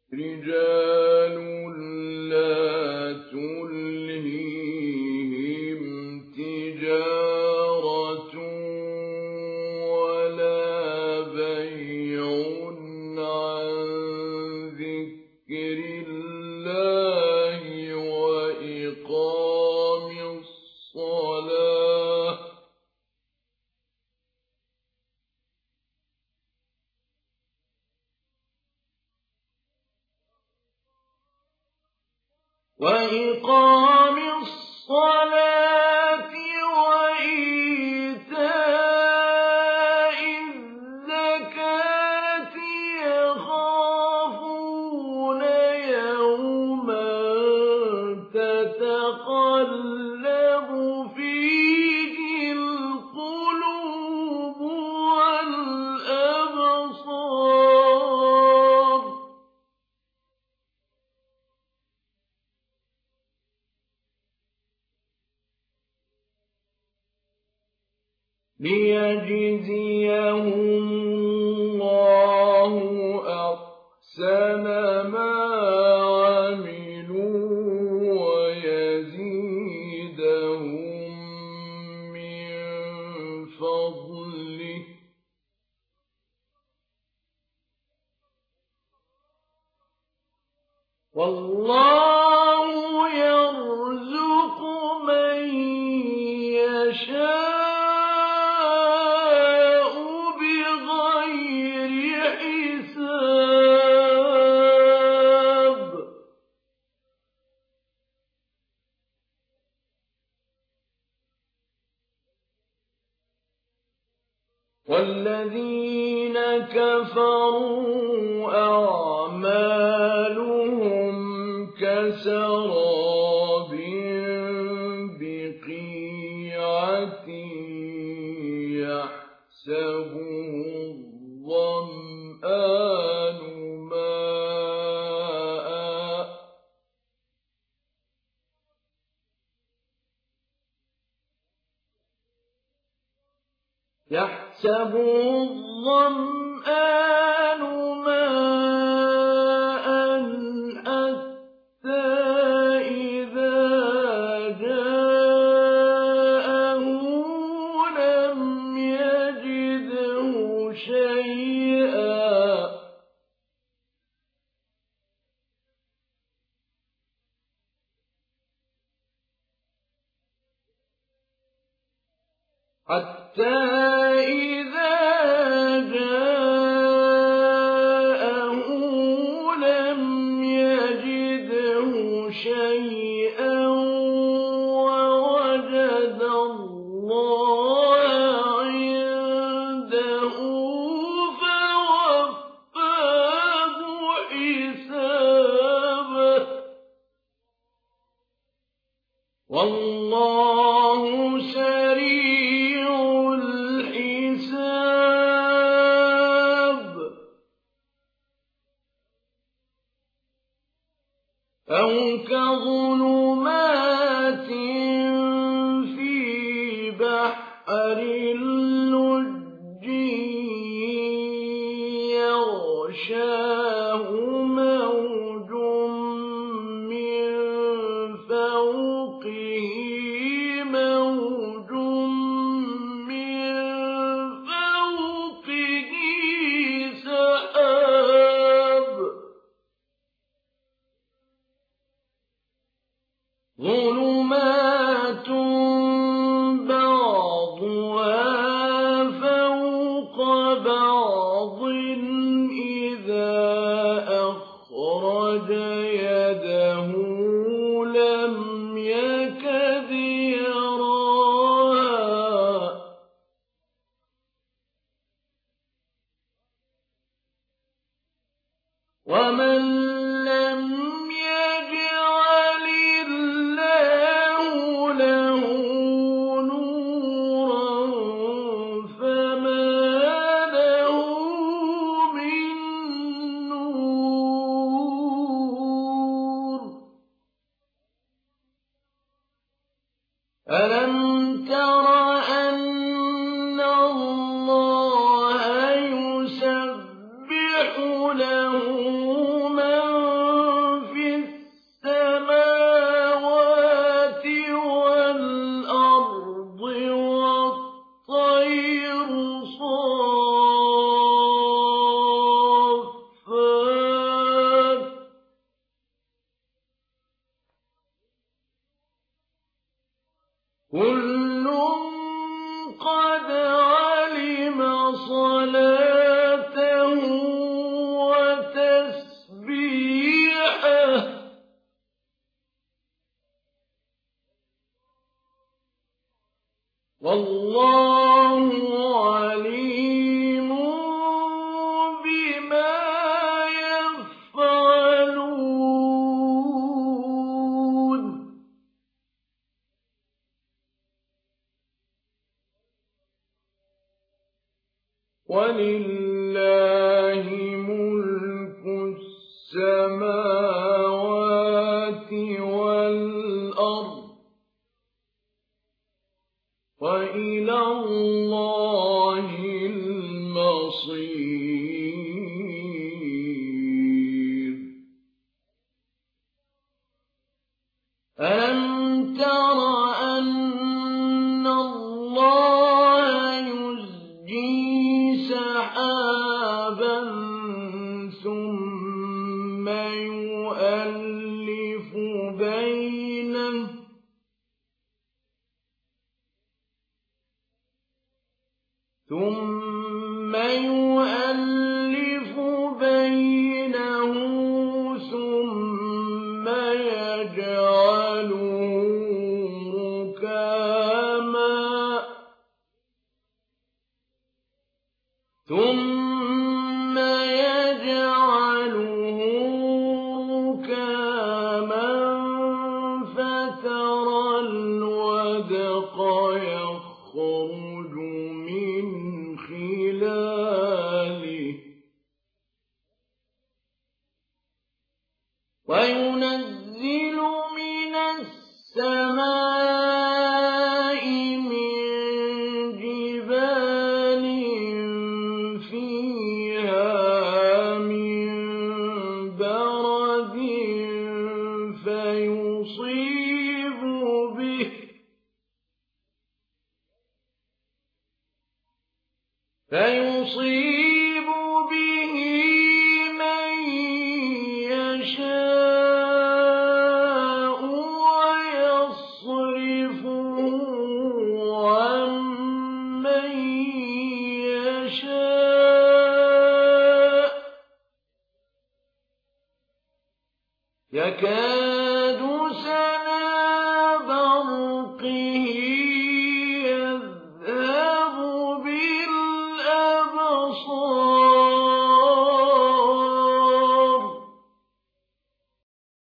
رجال لا تلهيهم تجارة ولا بيع عن ذكر الله وإقام الصلاة وإيتاء الزكاة يخافون يوما تتقلب فيه القلوب والأبصار ليجزيهم الله أحسن ما عملوا ويزيدهم من فضله والله يرزق من يشاء بغير حساب والذين كفروا أعمالهم كسراب بقيعة يحسبه الظمآن ماء حتى إذا جاءه لم يجده شيئا ووجد الله عنده فوفاه حسابه والله سريع الحساب أو كظلمات في بحر لج يغشاه موج من فوقه موج من فوقه سحاب ظلمات بعضها فوق بعض إذا أخرج يده لم يكد يراها ومن لم يجعل الله له نورا فما له من نور ألم تر أن الله يسبح له من كل قد علم صلاته وتسبيحه والله عليم بما يفعلون ولله ملك السماوات والأرض وإلى الله المصير ألم تر أن الله يزجي سحابا ثم يؤلف بينه ثم يجعله ركاما فترى الودق يخرج من خلاله وينزل من السماء من جبال فيها من برد فيصيب به من يشاء ويصرفه عن من يشاء يكاد